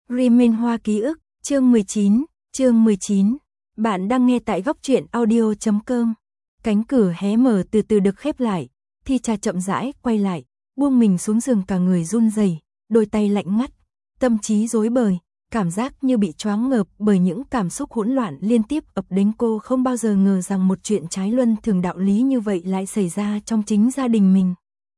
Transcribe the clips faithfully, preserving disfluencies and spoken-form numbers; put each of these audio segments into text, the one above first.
Riêng Hoa ký ức, chương mười chín, chương mười chín. Bạn đang nghe tại góc truyện audio chấm com. Cánh cửa hé mở từ từ được khép lại, Thi Trà chậm rãi quay lại, buông mình xuống giường cả người run rẩy, đôi tay lạnh ngắt, tâm trí rối bời, cảm giác như bị choáng ngợp bởi những cảm xúc hỗn loạn liên tiếp ập đến. Cô không bao giờ ngờ rằng một chuyện trái luân thường đạo lý như vậy lại xảy ra trong chính gia đình mình.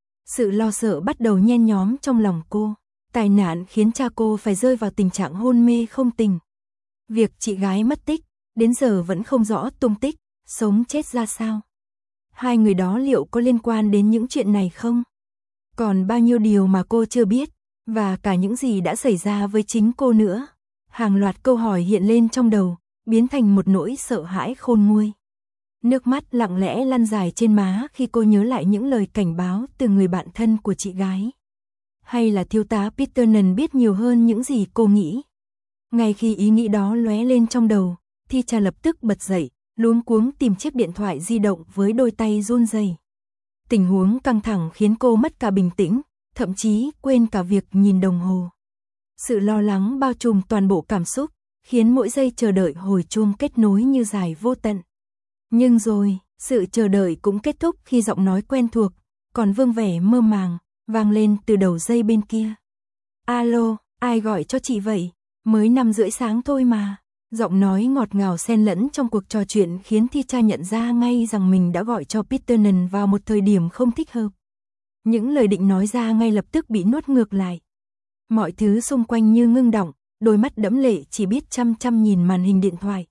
Sự lo sợ bắt đầu nhen nhóm trong lòng cô. Tai nạn khiến cha cô phải rơi vào tình trạng hôn mê không tỉnh. Việc chị gái mất tích, đến giờ vẫn không rõ tung tích, sống chết ra sao. Hai người đó liệu có liên quan đến những chuyện này không? Còn bao nhiêu điều mà cô chưa biết, và cả những gì đã xảy ra với chính cô nữa. Hàng loạt câu hỏi hiện lên trong đầu, biến thành một nỗi sợ hãi khôn nguôi. Nước mắt lặng lẽ lăn dài trên má khi cô nhớ lại những lời cảnh báo từ người bạn thân của chị gái. Hay là thiếu tá Peter Nần biết nhiều hơn những gì cô nghĩ? Ngay khi ý nghĩ đó lóe lên trong đầu, Thi Trà lập tức bật dậy, luống cuống tìm chiếc điện thoại di động với đôi tay run rẩy. Tình huống căng thẳng khiến cô mất cả bình tĩnh, thậm chí quên cả việc nhìn đồng hồ. Sự lo lắng bao trùm toàn bộ cảm xúc, khiến mỗi giây chờ đợi hồi chuông kết nối như dài vô tận. Nhưng rồi, sự chờ đợi cũng kết thúc khi giọng nói quen thuộc, còn vương vẻ mơ màng, vang lên từ đầu dây bên kia. Alo, ai gọi cho chị vậy? Mới năm rưỡi sáng thôi mà. Giọng nói ngọt ngào xen lẫn trong cuộc trò chuyện khiến Thi Trà nhận ra ngay rằng mình đã gọi cho Peter Nần vào một thời điểm không thích hợp. Những lời định nói ra ngay lập tức bị nuốt ngược lại. Mọi thứ xung quanh như ngưng đọng, đôi mắt đẫm lệ chỉ biết chăm chăm nhìn màn hình điện thoại.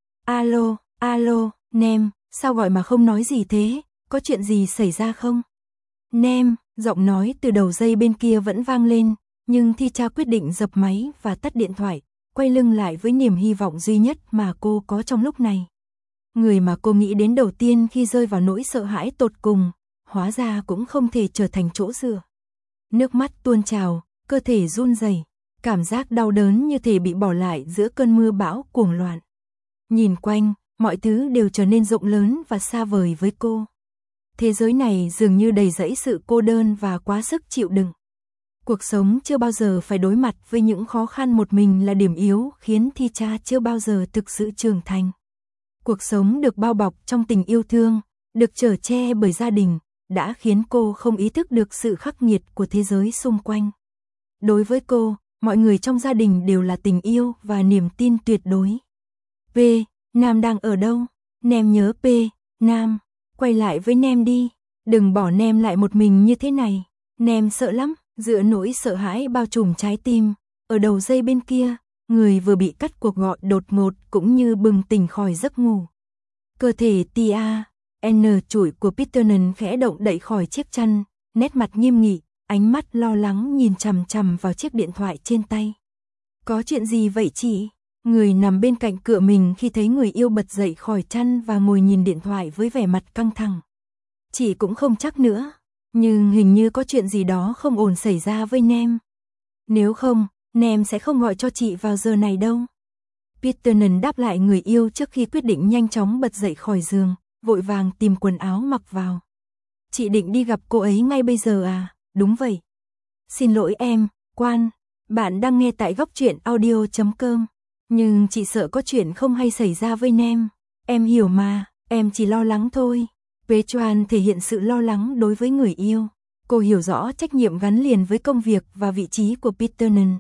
Alo, alo, Nem, sao gọi mà không nói gì thế? Có chuyện gì xảy ra không? Nem, giọng nói từ đầu dây bên kia vẫn vang lên, nhưng Thi Trà quyết định dập máy và tắt điện thoại, quay lưng lại với niềm hy vọng duy nhất mà cô có trong lúc này. Người mà cô nghĩ đến đầu tiên khi rơi vào nỗi sợ hãi tột cùng, hóa ra cũng không thể trở thành chỗ dựa. Nước mắt tuôn trào, cơ thể run rẩy, cảm giác đau đớn như thể bị bỏ lại giữa cơn mưa bão cuồng loạn. Nhìn quanh, mọi thứ đều trở nên rộng lớn và xa vời với cô. Thế giới này dường như đầy rẫy sự cô đơn và quá sức chịu đựng. Cuộc sống chưa bao giờ phải đối mặt với những khó khăn một mình là điểm yếu khiến Thi Trà chưa bao giờ thực sự trưởng thành. Cuộc sống được bao bọc trong tình yêu thương, được chở che bởi gia đình, đã khiến cô không ý thức được sự khắc nghiệt của thế giới xung quanh. Đối với cô, mọi người trong gia đình đều là tình yêu và niềm tin tuyệt đối. P. Nam đang ở đâu? Nem nhớ P. Nam, quay lại với Nem đi, đừng bỏ Nem lại một mình như thế này. Nem sợ lắm. Giữa nỗi sợ hãi bao trùm trái tim, ở đầu dây bên kia, người vừa bị cắt cuộc gọi đột ngột cũng như bừng tỉnh khỏi giấc ngủ. Cơ thể T A N chủi của Peter Nần khẽ động đậy khỏi chiếc chăn, nét mặt nghiêm nghị, ánh mắt lo lắng nhìn chằm chằm vào chiếc điện thoại trên tay. Có chuyện gì vậy chị? Người nằm bên cạnh cựa mình khi thấy người yêu bật dậy khỏi chăn và ngồi nhìn điện thoại với vẻ mặt căng thẳng. Chị cũng không chắc nữa. Nhưng hình như có chuyện gì đó không ổn xảy ra với Nem. Nếu không, Nem sẽ không gọi cho chị vào giờ này đâu. Peter Nần đáp lại người yêu trước khi quyết định nhanh chóng bật dậy khỏi giường, vội vàng tìm quần áo mặc vào. Chị định đi gặp cô ấy ngay bây giờ à? Đúng vậy. Xin lỗi em, Quan, bạn đang nghe tại góc truyện audio chấm com. Nhưng chị sợ có chuyện không hay xảy ra với Nem. Em hiểu mà, em chỉ lo lắng thôi. Petran thể hiện sự lo lắng đối với người yêu. Cô hiểu rõ trách nhiệm gắn liền với công việc và vị trí của Peter Nần.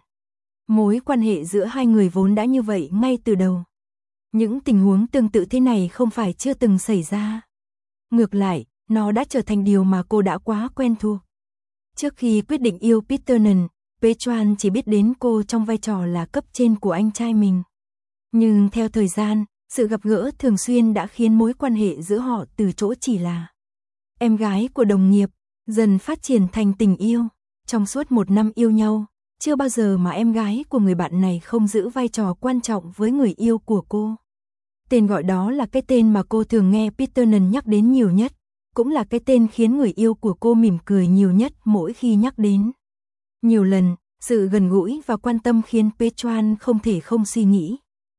Mối quan hệ giữa hai người vốn đã như vậy ngay từ đầu. Những tình huống tương tự thế này không phải chưa từng xảy ra. Ngược lại, nó đã trở thành điều mà cô đã quá quen thuộc. Trước khi quyết định yêu Peter Nần, Petran chỉ biết đến cô trong vai trò là cấp trên của anh trai mình. Nhưng theo thời gian, sự gặp gỡ thường xuyên đã khiến mối quan hệ giữa họ từ chỗ chỉ là em gái của đồng nghiệp, dần phát triển thành tình yêu. Trong suốt một năm yêu nhau, chưa bao giờ mà em gái của người bạn này không giữ vai trò quan trọng với người yêu của cô. Tên gọi đó là cái tên mà cô thường nghe Peter Nần nhắc đến nhiều nhất, cũng là cái tên khiến người yêu của cô mỉm cười nhiều nhất mỗi khi nhắc đến. Nhiều lần, sự gần gũi và quan tâm khiến Petran không thể không suy nghĩ.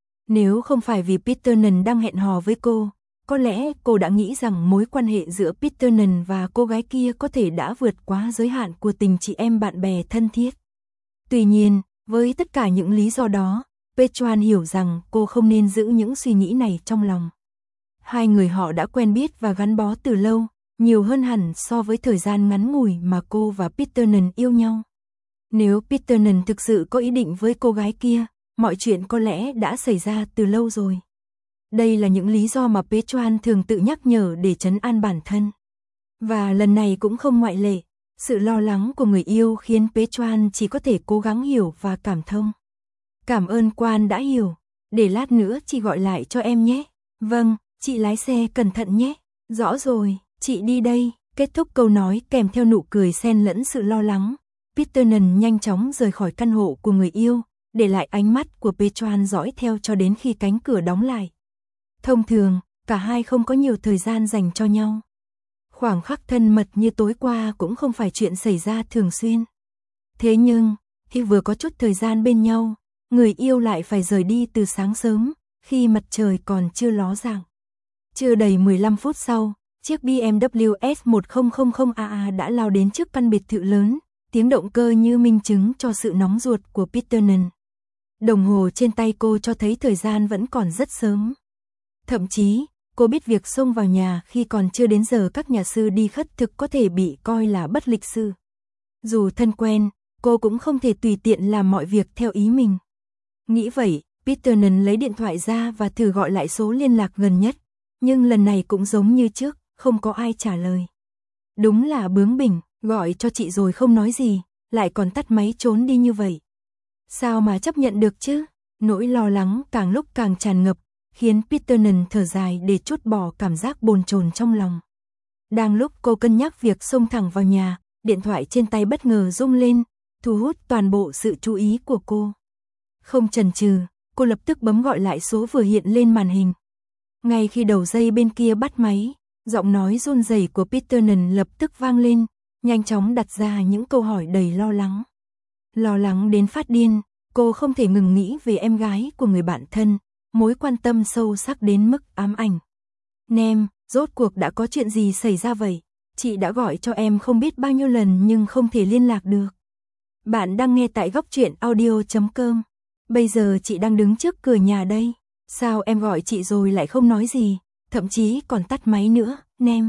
Nếu không phải vì Peter Nần đang hẹn hò với cô, có lẽ cô đã nghĩ rằng mối quan hệ giữa Peter Nần và cô gái kia có thể đã vượt quá giới hạn của tình chị em bạn bè thân thiết. Tuy nhiên, Với tất cả những lý do đó, Petruan hiểu rằng cô không nên giữ những suy nghĩ này trong lòng. Hai người họ đã quen biết và gắn bó từ lâu, nhiều hơn hẳn so với thời gian ngắn ngủi mà cô và Peterson yêu nhau. Nếu Peterson thực sự có ý định với cô gái kia, mọi chuyện có lẽ đã xảy ra từ lâu rồi. Đây là những lý do mà Petruan thường tự nhắc nhở để trấn an bản thân. Và lần này cũng không ngoại lệ. Sự lo lắng của người yêu khiến Petruan chỉ có thể cố gắng hiểu và cảm thông. Cảm ơn Quan đã hiểu. Để lát nữa chị gọi lại cho em nhé. Vâng, chị lái xe cẩn thận nhé. Rõ rồi, chị đi đây. Kết thúc câu nói kèm theo nụ cười xen lẫn sự lo lắng. Peterson nhanh chóng rời khỏi căn hộ của người yêu, để lại ánh mắt của Petruan dõi theo cho đến khi cánh cửa đóng lại. Thông thường, cả hai không có nhiều thời gian dành cho nhau. Khoảng khắc thân mật như tối qua cũng không phải chuyện xảy ra thường xuyên. Thế nhưng, khi vừa có chút thời gian bên nhau, người yêu lại phải rời đi từ sáng sớm, khi mặt trời còn chưa ló dạng. Chưa đầy mười lăm phút sau, chiếc bê em vê S một không không không A A đã lao đến trước căn biệt thự lớn, tiếng động cơ như minh chứng cho sự nóng ruột của Peterson. Đồng hồ trên tay cô cho thấy thời gian vẫn còn rất sớm. Thậm chí, cô biết việc xông vào nhà khi còn chưa đến giờ các nhà sư đi khất thực có thể bị coi là bất lịch sự. Dù thân quen, cô cũng không thể tùy tiện làm mọi việc theo ý mình. Nghĩ vậy, Peterson lấy điện thoại ra và thử gọi lại số liên lạc gần nhất, nhưng lần này cũng giống như trước, không có ai trả lời. Đúng là bướng bỉnh, gọi cho chị rồi không nói gì, lại còn tắt máy trốn đi như vậy. Sao mà chấp nhận được chứ? Nỗi lo lắng càng lúc càng tràn ngập, khiến Peterson thở dài để trút bỏ cảm giác bồn chồn trong lòng. Đang lúc cô cân nhắc việc xông thẳng vào nhà, điện thoại trên tay bất ngờ rung lên, thu hút toàn bộ sự chú ý của cô. Không chần chừ, cô lập tức bấm gọi lại số vừa hiện lên màn hình. Ngay khi đầu dây bên kia bắt máy, giọng nói run rẩy của Peterson lập tức vang lên, nhanh chóng đặt ra những câu hỏi đầy lo lắng. Lo lắng đến phát điên, cô không thể ngừng nghĩ về em gái của người bạn thân, mối quan tâm sâu sắc đến mức ám ảnh. Nem, rốt cuộc đã có chuyện gì xảy ra vậy? Chị đã gọi cho em không biết bao nhiêu lần nhưng không thể liên lạc được. Bạn đang nghe tại góc truyện audio chấm com. Bây giờ chị đang đứng trước cửa nhà đây. Sao em gọi chị rồi lại không nói gì, thậm chí còn tắt máy nữa, Nem?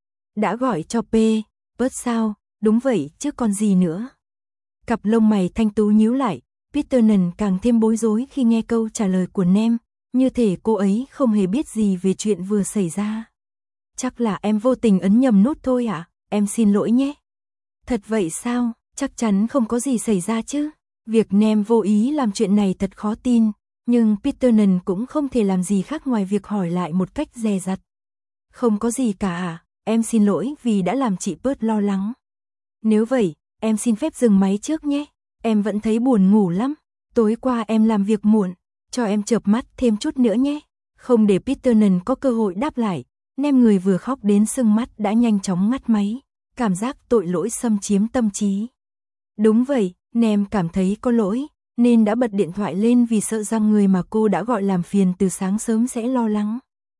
Đã gọi cho P, bớt sao, đúng vậy chứ còn gì nữa. Cặp lông mày thanh tú nhíu lại, Peterson càng thêm bối rối khi nghe câu trả lời của Nem, như thể cô ấy không hề biết gì về chuyện vừa xảy ra. Chắc là em vô tình ấn nhầm nút thôi ạ, à? Em xin lỗi nhé. Thật vậy sao, chắc chắn không có gì xảy ra chứ. Việc Nem vô ý làm chuyện này thật khó tin, nhưng Peterson cũng không thể làm gì khác ngoài việc hỏi lại một cách dè dặt. Không có gì cả à, em xin lỗi vì đã làm chị bớt lo lắng. Nếu vậy, em xin phép dừng máy trước nhé, em vẫn thấy buồn ngủ lắm. Tối qua em làm việc muộn, cho em chợp mắt thêm chút nữa nhé. Không để Peterson có cơ hội đáp lại, Nem người vừa khóc đến sưng mắt đã nhanh chóng ngắt máy, cảm giác tội lỗi xâm chiếm tâm trí. Đúng vậy, Nem cảm thấy có lỗi, nên đã bật điện thoại lên vì sợ rằng người mà cô đã gọi làm phiền từ sáng sớm sẽ lo lắng.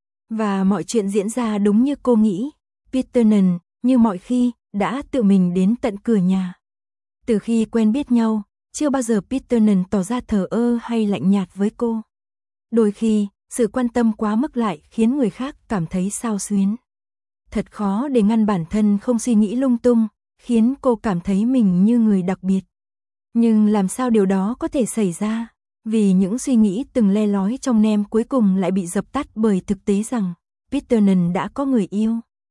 Và mọi chuyện diễn ra đúng như cô nghĩ. Peterson, như mọi khi, đã tự mình đến tận cửa nhà. Từ khi quen biết nhau, chưa bao giờ Peterson tỏ ra thờ ơ hay lạnh nhạt với cô. Đôi khi, sự quan tâm quá mức lại khiến người khác cảm thấy xao xuyến. Thật khó để ngăn bản thân không suy nghĩ lung tung, khiến cô cảm thấy mình như người đặc biệt. Nhưng làm sao điều đó có thể xảy ra? Vì những suy nghĩ từng le lói trong Nem cuối cùng lại bị dập tắt bởi thực tế rằng Peterson đã có người yêu.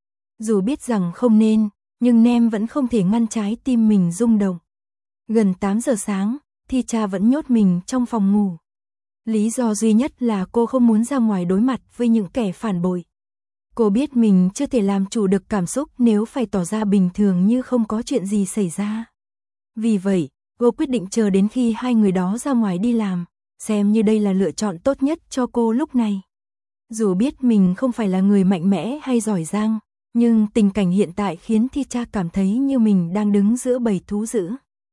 Dù biết rằng không nên, nhưng Nem vẫn không thể ngăn trái tim mình rung động. Gần tám giờ sáng, Thi-cha vẫn nhốt mình trong phòng ngủ. Lý do duy nhất là cô không muốn ra ngoài đối mặt với những kẻ phản bội. Cô biết mình chưa thể làm chủ được cảm xúc nếu phải tỏ ra bình thường như không có chuyện gì xảy ra. Vì vậy, cô quyết định chờ đến khi hai người đó ra ngoài đi làm, xem như đây là lựa chọn tốt nhất cho cô lúc này. Dù biết mình không phải là người mạnh mẽ hay giỏi giang, nhưng tình cảnh hiện tại khiến Thi-cha cảm thấy như mình đang đứng giữa bầy thú dữ.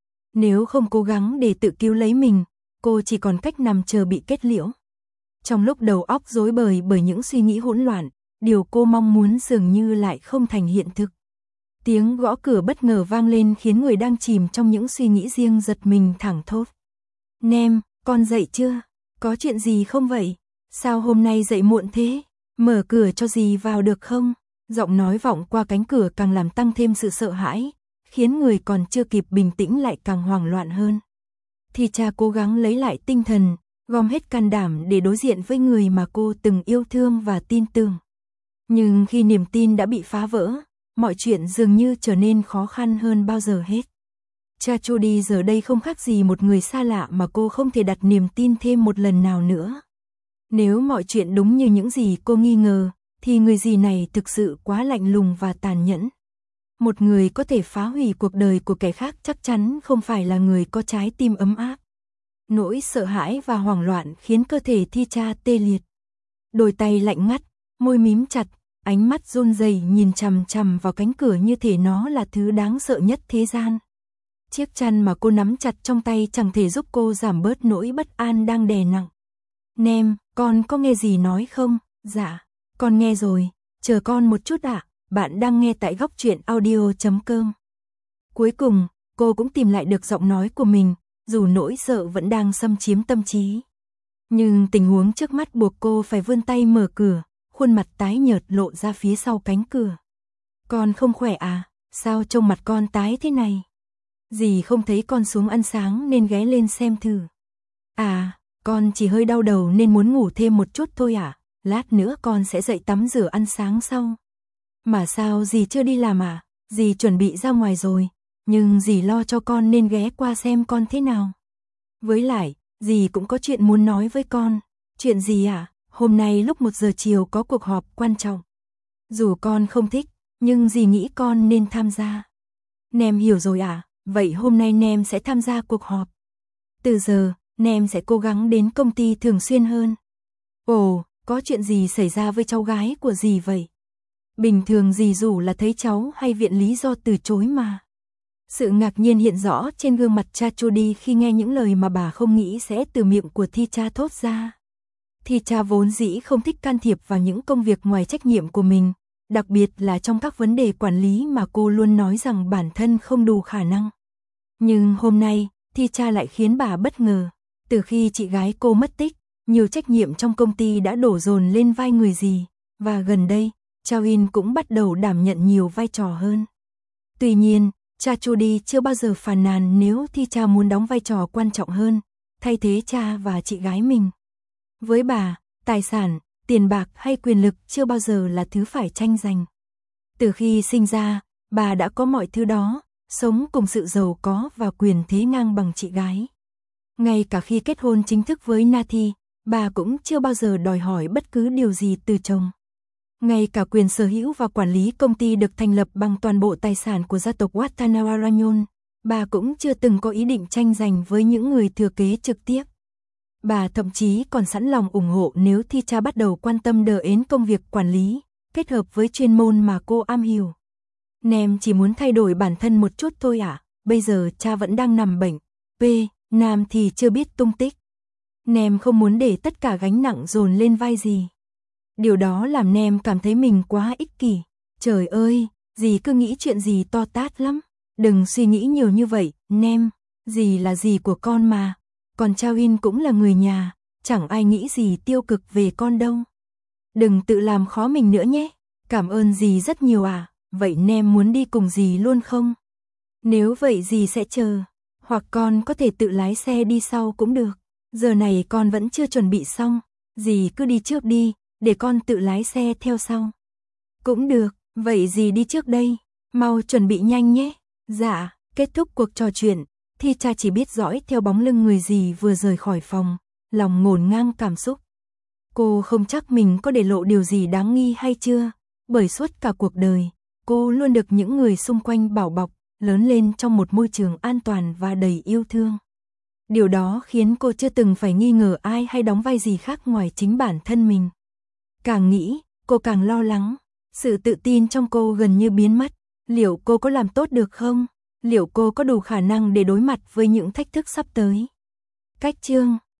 Nếu không cố gắng để tự cứu lấy mình, cô chỉ còn cách nằm chờ bị kết liễu. Trong lúc đầu óc rối bời bởi những suy nghĩ hỗn loạn, điều cô mong muốn dường như lại không thành hiện thực. Tiếng gõ cửa bất ngờ vang lên khiến người đang chìm trong những suy nghĩ riêng giật mình thảng thốt. Nem, con dậy chưa? Có chuyện gì không vậy? Sao hôm nay dậy muộn thế? Mở cửa cho dì vào được không? Giọng nói vọng qua cánh cửa càng làm tăng thêm sự sợ hãi, khiến người còn chưa kịp bình tĩnh lại càng hoảng loạn hơn. Thì cha cố gắng lấy lại tinh thần, gom hết can đảm để đối diện với người mà cô từng yêu thương và tin tưởng. Nhưng khi niềm tin đã bị phá vỡ, mọi chuyện dường như trở nên khó khăn hơn bao giờ hết. Cha Jody giờ đây không khác gì một người xa lạ mà cô không thể đặt niềm tin thêm một lần nào nữa. Nếu mọi chuyện đúng như những gì cô nghi ngờ, thì người dì này thực sự quá lạnh lùng và tàn nhẫn. Một người có thể phá hủy cuộc đời của kẻ khác chắc chắn không phải là người có trái tim ấm áp. Nỗi sợ hãi và hoảng loạn khiến cơ thể Thi Cha tê liệt. Đôi tay lạnh ngắt, môi mím chặt, ánh mắt run rẩy nhìn chằm chằm vào cánh cửa như thể nó là thứ đáng sợ nhất thế gian. Chiếc chăn mà cô nắm chặt trong tay chẳng thể giúp cô giảm bớt nỗi bất an đang đè nặng. Nem, con có nghe gì nói không? Dạ, con nghe rồi, chờ con một chút ạ, à? Bạn đang nghe tại góc truyện audio chấm com. Cuối cùng, cô cũng tìm lại được giọng nói của mình, dù nỗi sợ vẫn đang xâm chiếm tâm trí. Nhưng tình huống trước mắt buộc cô phải vươn tay mở cửa, khuôn mặt tái nhợt lộ ra phía sau cánh cửa. Con không khỏe à? Sao trông mặt con tái thế này? Dì không thấy con xuống ăn sáng nên ghé lên xem thử. À, con chỉ hơi đau đầu nên muốn ngủ thêm một chút thôi à? Lát nữa con sẽ dậy tắm rửa ăn sáng sau. Mà sao dì chưa đi làm à? Dì chuẩn bị ra ngoài rồi, nhưng dì lo cho con nên ghé qua xem con thế nào. Với lại, dì cũng có chuyện muốn nói với con. Chuyện gì à? Hôm nay lúc một giờ chiều có cuộc họp quan trọng. Dù con không thích, nhưng dì nghĩ con nên tham gia. Nem hiểu rồi à? Vậy hôm nay Nem sẽ tham gia cuộc họp. Từ giờ, Nem sẽ cố gắng đến công ty thường xuyên hơn. Ồ, có chuyện gì xảy ra với cháu gái của dì vậy? Bình thường dì rủ là thấy cháu hay viện lý do từ chối mà. Sự ngạc nhiên hiện rõ trên gương mặt cha Jody khi nghe những lời mà bà không nghĩ sẽ từ miệng của Thi Cha thốt ra. Thi Cha vốn dĩ không thích can thiệp vào những công việc ngoài trách nhiệm của mình, đặc biệt là trong các vấn đề quản lý mà cô luôn nói rằng bản thân không đủ khả năng. Nhưng hôm nay, Thi Cha lại khiến bà bất ngờ. Từ khi chị gái cô mất tích, nhiều trách nhiệm trong công ty đã đổ dồn lên vai người dì, và gần đây, Chao In cũng bắt đầu đảm nhận nhiều vai trò hơn. Tuy nhiên, cha Jody chưa bao giờ phàn nàn nếu Thi Cha muốn đóng vai trò quan trọng hơn, thay thế cha và chị gái mình. Với bà, tài sản, tiền bạc hay quyền lực chưa bao giờ là thứ phải tranh giành. Từ khi sinh ra, bà đã có mọi thứ đó, sống cùng sự giàu có và quyền thế ngang bằng chị gái. Ngay cả khi kết hôn chính thức với Nathi, bà cũng chưa bao giờ đòi hỏi bất cứ điều gì từ chồng. Ngay cả quyền sở hữu và quản lý công ty được thành lập bằng toàn bộ tài sản của gia tộc Watanawaranyon, bà cũng chưa từng có ý định tranh giành với những người thừa kế trực tiếp. Bà thậm chí còn sẵn lòng ủng hộ nếu Thi Cha bắt đầu quan tâm đến công việc quản lý, kết hợp với chuyên môn mà cô am hiểu. Nem chỉ muốn thay đổi bản thân một chút thôi à, bây giờ cha vẫn đang nằm bệnh, P. Nam thì chưa biết tung tích. Nem không muốn để tất cả gánh nặng dồn lên vai dì. Điều đó làm Nem cảm thấy mình quá ích kỷ. Trời ơi, dì cứ nghĩ chuyện gì to tát lắm. Đừng suy nghĩ nhiều như vậy, Nem. Dì là dì của con mà. Còn Chao In cũng là người nhà. Chẳng ai nghĩ gì tiêu cực về con đâu. Đừng tự làm khó mình nữa nhé. Cảm ơn dì rất nhiều à. Vậy Nem muốn đi cùng dì luôn không? Nếu vậy dì sẽ chờ. Hoặc con có thể tự lái xe đi sau cũng được. Giờ này con vẫn chưa chuẩn bị xong. Dì cứ đi trước đi, để con tự lái xe theo sau. Cũng được, vậy dì đi trước đây. Mau chuẩn bị nhanh nhé. Dạ, kết thúc cuộc trò chuyện, Thi Cha chỉ biết dõi theo bóng lưng người dì vừa rời khỏi phòng, lòng ngổn ngang cảm xúc. Cô không chắc mình có để lộ điều gì đáng nghi hay chưa, bởi suốt cả cuộc đời, cô luôn được những người xung quanh bảo bọc, lớn lên trong một môi trường an toàn và đầy yêu thương. Điều đó khiến cô chưa từng phải nghi ngờ ai hay đóng vai gì khác ngoài chính bản thân mình. Càng nghĩ, cô càng lo lắng, sự tự tin trong cô gần như biến mất. Liệu cô có làm tốt được không? Liệu cô có đủ khả năng để đối mặt với những thách thức sắp tới? Cách chương